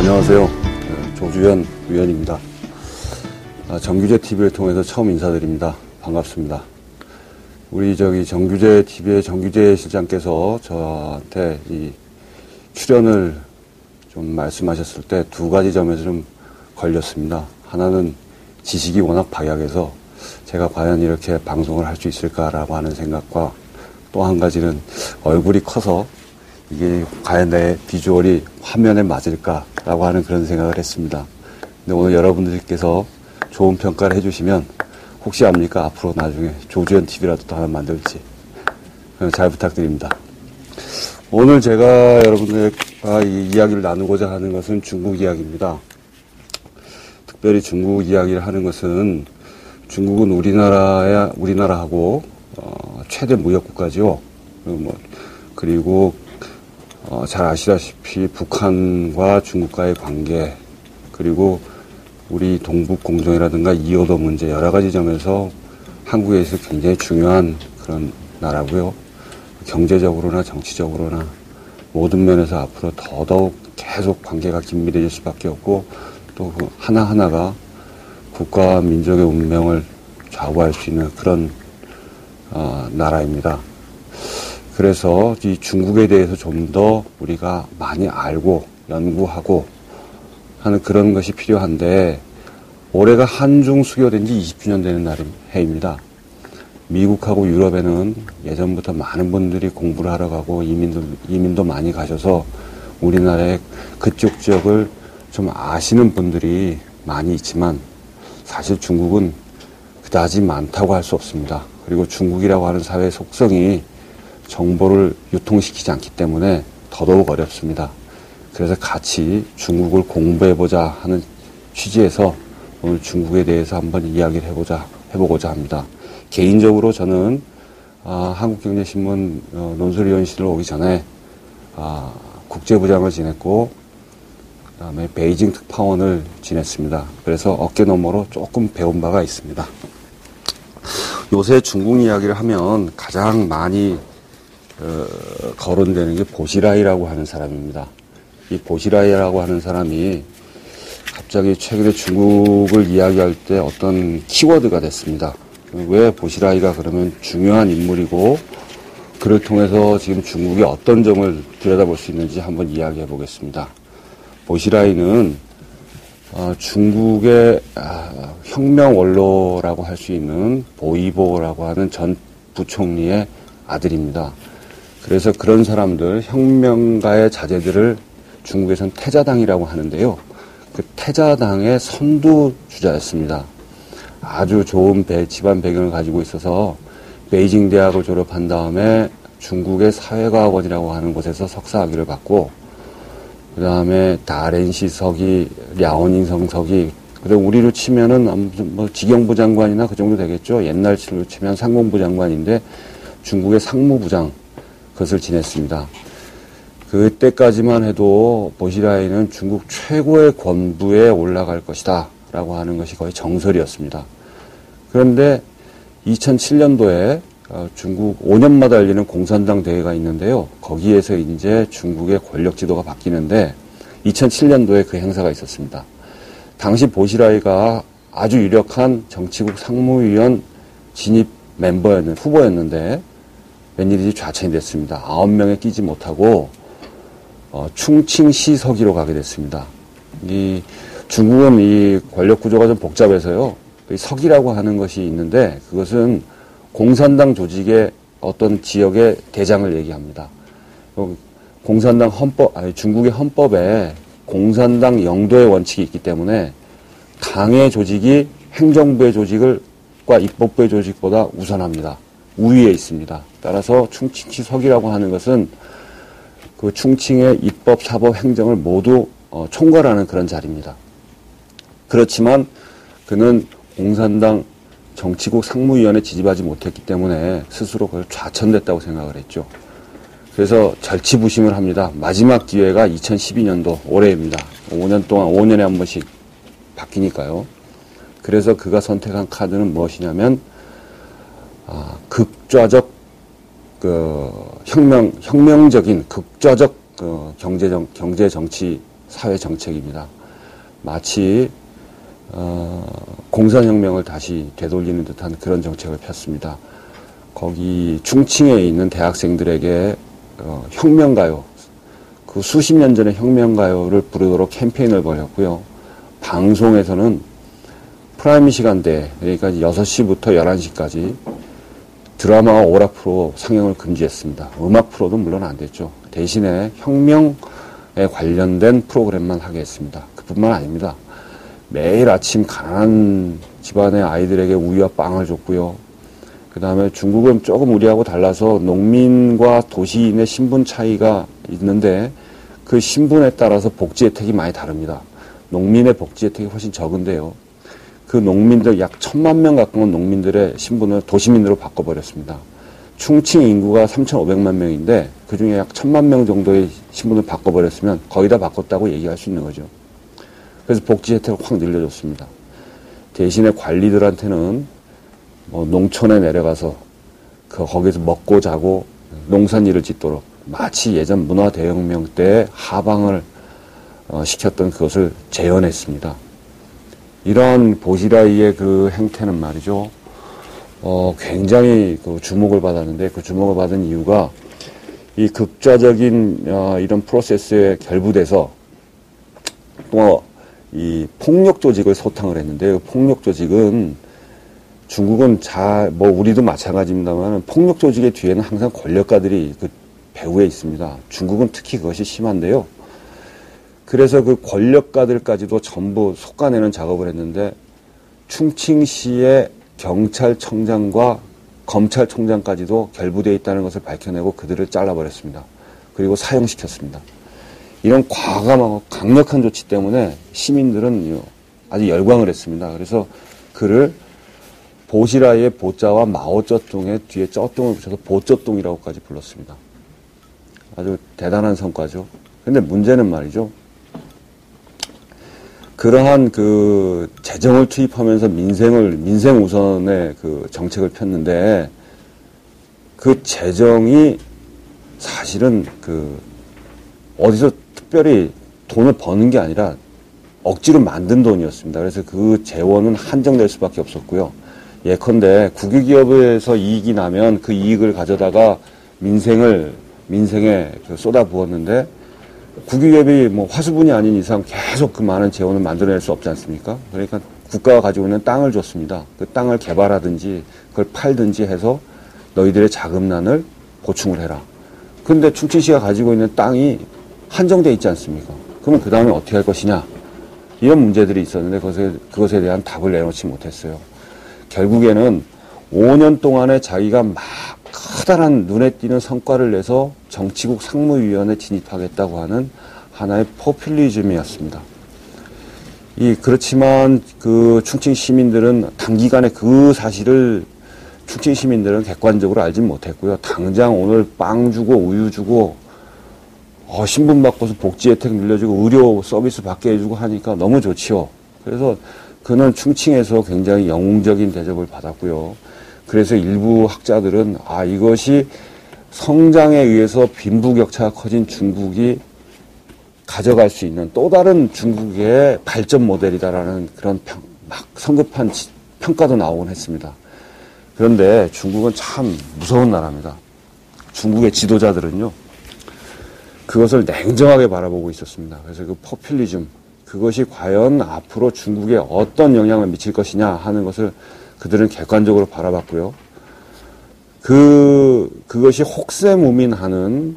안녕하세요. 조주현 위원입니다. 정규제 TV를 통해서 처음 인사드립니다. 반갑습니다. 우리 정규제 TV의 정규제 실장께서 저한테 이 출연을 좀 말씀하셨을 때 두 가지 점에서 좀 걸렸습니다. 하나는 지식이 워낙 박약해서 제가 과연 이렇게 방송을 할 수 있을까라고 하는 생각과 또 한 가지는 얼굴이 커서 이게 과연 내 비주얼이 화면에 맞을까라고 하는 그런 생각을 했습니다. 근데 오늘 여러분들께서 좋은 평가를 해주시면 혹시 압니까? 앞으로 나중에 조주현 TV라도 또 하나 만들지. 잘 부탁드립니다. 오늘 제가 여러분들과 이 이야기를 나누고자 하는 것은 중국 이야기입니다. 특별히 중국 이야기를 하는 것은 중국은 우리나라하고 최대 무역국가죠. 그리고 잘 아시다시피 북한과 중국과의 관계, 그리고 우리 동북 공정이라든가 이어도 문제 여러 가지 점에서 한국에 있어 굉장히 중요한 그런 나라고요. 경제적으로나 정치적으로나 모든 면에서 앞으로 더더욱 계속 관계가 긴밀해질 수밖에 없고 또 그 하나하나가 국가와 민족의 운명을 좌우할 수 있는 그런 나라입니다. 그래서 이 중국에 대해서 좀 더 우리가 많이 알고 연구하고 하는 그런 것이 필요한데 올해가 한중 수교된 지 20주년 되는 해입니다. 미국하고 유럽에는 예전부터 많은 분들이 공부를 하러 가고 이민도 많이 가셔서 우리나라의 그쪽 지역을 좀 아시는 분들이 많이 있지만 사실 중국은 그다지 많다고 할 수 없습니다. 그리고 중국이라고 하는 사회의 속성이 정보를 유통시키지 않기 때문에 더더욱 어렵습니다. 그래서 같이 중국을 공부해보자 하는 취지에서 오늘 중국에 대해서 한번 이야기를 해보고자 합니다. 개인적으로 저는 한국경제신문 논술위원실을 오기 전에 국제부장을 지냈고 그다음에 베이징 특파원을 지냈습니다. 그래서 어깨너머로 조금 배운 바가 있습니다. 요새 중국 이야기를 하면 가장 많이 거론되는 게 보시라이라고 하는 사람입니다. 이 보시라이라고 하는 사람이 갑자기 최근에 중국을 이야기할 때 어떤 키워드가 됐습니다. 왜 보시라이가 그러면 중요한 인물이고 그를 통해서 지금 중국의 어떤 점을 들여다볼 수 있는지 한번 이야기해 보겠습니다. 보시라이는 중국의 혁명 원로라고 할 수 있는 보이보라고 하는 전 부총리의 아들입니다. 그래서 그런 사람들, 혁명가의 자제들을 중국에서는 태자당이라고 하는데요. 그 태자당의 선두주자였습니다. 아주 좋은 집안 배경을 가지고 있어서 베이징 대학을 졸업한 다음에 중국의 사회과학원이라고 하는 곳에서 석사학위를 받고 그 다음에 다렌시 서기, 랴오닝성 서기, 그리고 우리로 치면은 지경부 장관이나 그 정도 되겠죠. 옛날로 치면 상공부 장관인데 중국의 상무부장 그것을 지냈습니다. 그때까지만 해도 보시라이는 중국 최고의 권부에 올라갈 것이다 라고 하는 것이 거의 정설이었습니다. 그런데 2007년도에 중국 5년마다 열리는 공산당 대회가 있는데요. 거기에서 이제 중국의 권력 지도가 바뀌는데 2007년도에 그 행사가 있었습니다. 당시 보시라이가 아주 유력한 정치국 상무위원 진입 후보였는데 웬일인지 좌천이 됐습니다. 9명에 끼지 못하고 충칭시 서기로 가게 됐습니다. 이 중국은 이 권력 구조가 좀 복잡해서요. 이 서기라고 하는 것이 있는데 그것은 공산당 조직의 어떤 지역의 대장을 얘기합니다. 공산당 중국의 헌법에 공산당 영도의 원칙이 있기 때문에 당의 조직이 행정부의 조직과 입법부의 조직보다 우선합니다. 우위에 있습니다. 따라서 충칭시 서기라고 하는 것은 그 충칭의 입법, 사법, 행정을 모두 총괄하는 그런 자리입니다. 그렇지만 그는 공산당 정치국 상무위원회 지지받지 못했기 때문에 스스로 그걸 좌천됐다고 생각을 했죠. 그래서 절치부심을 합니다. 마지막 기회가 2012년도 올해입니다. 5년 동안 5년에 한 번씩 바뀌니까요. 그래서 그가 선택한 카드는 무엇이냐면 극좌적 혁명적인 극좌적 경제 정치 사회 정책입니다. 마치 공산혁명을 다시 되돌리는 듯한 그런 정책을 폈습니다. 거기 충칭에 있는 대학생들에게 혁명가요, 그 수십 년 전의 혁명가요를 부르도록 캠페인을 벌였고요. 방송에서는 프라임 시간대, 그러니까 6시부터 11시까지 드라마와 오락 프로 상영을 금지했습니다. 음악 프로도 물론 안 됐죠. 대신에 혁명에 관련된 프로그램만 하게 했습니다. 그뿐만 아닙니다. 매일 아침 가난한 집안의 아이들에게 우유와 빵을 줬고요. 그 다음에 중국은 조금 우리하고 달라서 농민과 도시인의 신분 차이가 있는데 그 신분에 따라서 복지 혜택이 많이 다릅니다. 농민의 복지 혜택이 훨씬 적은데요. 그 농민들 약 1000만 명 가까운 농민들의 신분을 도시민으로 바꿔버렸습니다. 충칭 인구가 3,500만 명인데 그중에 약 1000만 명 정도의 신분을 바꿔버렸으면 거의 다 바꿨다고 얘기할 수 있는 거죠. 그래서 복지 혜택을 확 늘려줬습니다. 대신에 관리들한테는 농촌에 내려가서 거기서 먹고 자고 농산일을 짓도록 마치 예전 문화대혁명 때 하방을 시켰던 그것을 재현했습니다. 이러한 보시라이의 그 행태는 말이죠. 굉장히 그 주목을 받았는데 그 주목을 받은 이유가 이 극좌적인 이런 프로세스에 결부돼서 또 이 폭력 조직을 소탕을 했는데 그 폭력 조직은 중국은 우리도 마찬가지입니다만 폭력 조직의 뒤에는 항상 권력가들이 그 배후에 있습니다. 중국은 특히 그것이 심한데요. 그래서 그 권력가들까지도 전부 솎아내는 작업을 했는데 충칭시의 경찰청장과 검찰총장까지도 결부되어 있다는 것을 밝혀내고 그들을 잘라버렸습니다. 그리고 사형시켰습니다. 이런 과감하고 강력한 조치 때문에 시민들은 아주 열광을 했습니다. 그래서 그를 보시라이의 보자와 마오쩌둥의 뒤에 쩌둥을 붙여서 보쩌둥이라고까지 불렀습니다. 아주 대단한 성과죠. 근데 문제는 말이죠. 그러한 그 재정을 투입하면서 민생 우선의 그 정책을 폈는데 그 재정이 사실은 어디서 특별히 돈을 버는 게 아니라 억지로 만든 돈이었습니다. 그래서 그 재원은 한정될 수밖에 없었고요. 예컨대 국유기업에서 이익이 나면 그 이익을 가져다가 민생에 쏟아 부었는데 국유기업이 화수분이 아닌 이상 계속 그 많은 재원을 만들어낼 수 없지 않습니까? 그러니까 국가가 가지고 있는 땅을 줬습니다. 그 땅을 개발하든지 그걸 팔든지 해서 너희들의 자금난을 보충을 해라. 근데 충칭시가 가지고 있는 땅이 한정돼 있지 않습니까? 그러면 그 다음에 어떻게 할 것이냐? 이런 문제들이 있었는데 그것에 대한 답을 내놓지 못했어요. 결국에는 5년 동안에 자기가 막 커다란 눈에 띄는 성과를 내서 정치국 상무위원회에 진입하겠다고 하는 하나의 포퓰리즘이었습니다. 그렇지만 그 충칭 시민들은 단기간에 그 사실을 충칭 시민들은 객관적으로 알진 못했고요. 당장 오늘 빵 주고 우유 주고 신분 바꿔서 복지 혜택 늘려주고 의료 서비스 받게 해주고 하니까 너무 좋지요. 그래서 그는 충칭에서 굉장히 영웅적인 대접을 받았고요. 그래서 일부 학자들은 이것이 성장에 의해서 빈부격차가 커진 중국이 가져갈 수 있는 또 다른 중국의 발전 모델이다라는 그런 성급한 평가도 나오곤 했습니다. 그런데 중국은 참 무서운 나라입니다. 중국의 지도자들은요, 그것을 냉정하게 바라보고 있었습니다. 그래서 그 포퓰리즘, 그것이 과연 앞으로 중국에 어떤 영향을 미칠 것이냐 하는 것을 그들은 객관적으로 바라봤고요. 그것이 혹세무민하는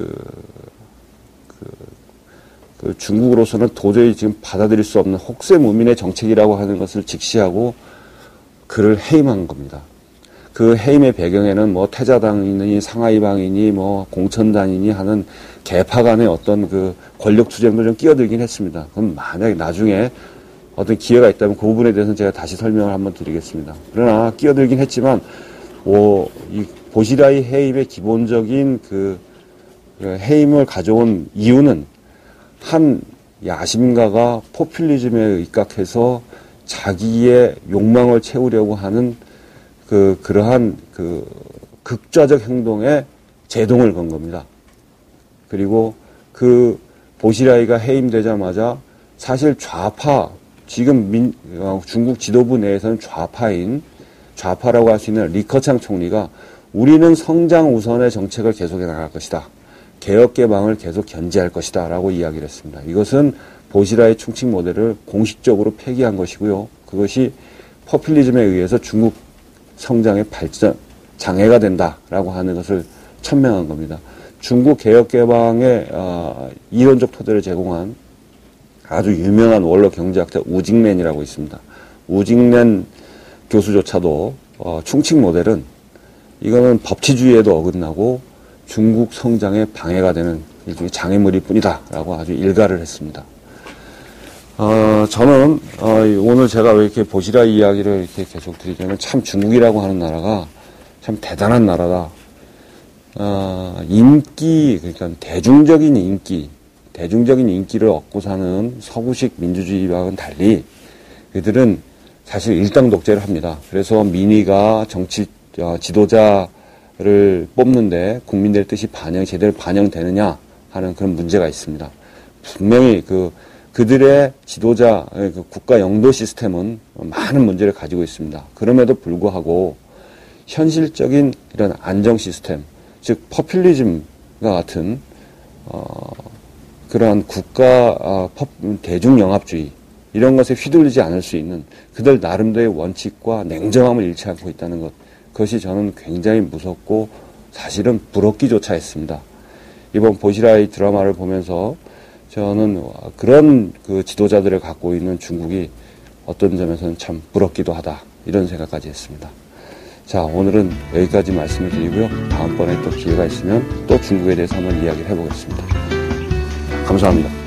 중국으로서는 도저히 지금 받아들일 수 없는 혹세무민의 정책이라고 하는 것을 직시하고 그를 해임한 겁니다. 그 해임의 배경에는 태자당이니 상하이방이니 공천당이니 하는 계파 간의 어떤 그 권력 투쟁도 좀 끼어들긴 했습니다. 그럼 만약에 나중에 어떤 기회가 있다면 그 부분에 대해서는 제가 다시 설명을 한번 드리겠습니다. 그러나 끼어들긴 했지만, 이 보시라이 해임의 기본적인 그 해임을 가져온 이유는 한 야심가가 포퓰리즘에 입각해서 자기의 욕망을 채우려고 하는 그러한 극좌적 행동에 제동을 건 겁니다. 그리고 그 보시라이가 해임되자마자 사실 좌파, 지금 중국 지도부 내에서는 좌파라고 할 수 있는 리커창 총리가 우리는 성장 우선의 정책을 계속해 나갈 것이다. 개혁 개방을 계속 견제할 것이다. 라고 이야기를 했습니다. 이것은 보시라이 충칭 모델을 공식적으로 폐기한 것이고요. 그것이 포퓰리즘에 의해서 중국 성장의 발전, 장애가 된다라고 하는 것을 천명한 겁니다. 중국 개혁 개방의 이론적 토대를 제공한 아주 유명한 원로 경제학자 우징랜이라고 있습니다. 우징랜 교수조차도 충칭 모델은 이거는 법치주의에도 어긋나고 중국 성장에 방해가 되는 일종의 장애물일 뿐이다라고 아주 일가를 했습니다. 저는 오늘 제가 왜 이렇게 보시라이 이야기를 이렇게 계속 드리자면 참 중국이라고 하는 나라가 참 대단한 나라다. 그러니까 대중적인 인기를 얻고 사는 서구식 민주주의와는 달리 그들은 사실 일당 독재를 합니다. 그래서 민의가 정치 지도자를 뽑는데 국민들의 뜻이 제대로 반영되느냐 하는 그런 문제가 있습니다. 분명히 그들의 지도자, 국가 영도 시스템은 많은 문제를 가지고 있습니다. 그럼에도 불구하고 현실적인 이런 안정 시스템, 즉 포퓰리즘과 같은 그러한 국가 대중영합주의 이런 것에 휘둘리지 않을 수 있는 그들 나름대로의 원칙과 냉정함을 잃지 않고 있다는 것, 그것이 저는 굉장히 무섭고 사실은 부럽기조차 했습니다. 이번 보시라이 드라마를 보면서 저는 그런 지도자들을 갖고 있는 중국이 어떤 점에서는 참 부럽기도 하다, 이런 생각까지 했습니다. 자, 오늘은 여기까지 말씀을 드리고요. 다음번에 또 기회가 있으면 또 중국에 대해서 한번 이야기를 해보겠습니다. 감사합니다.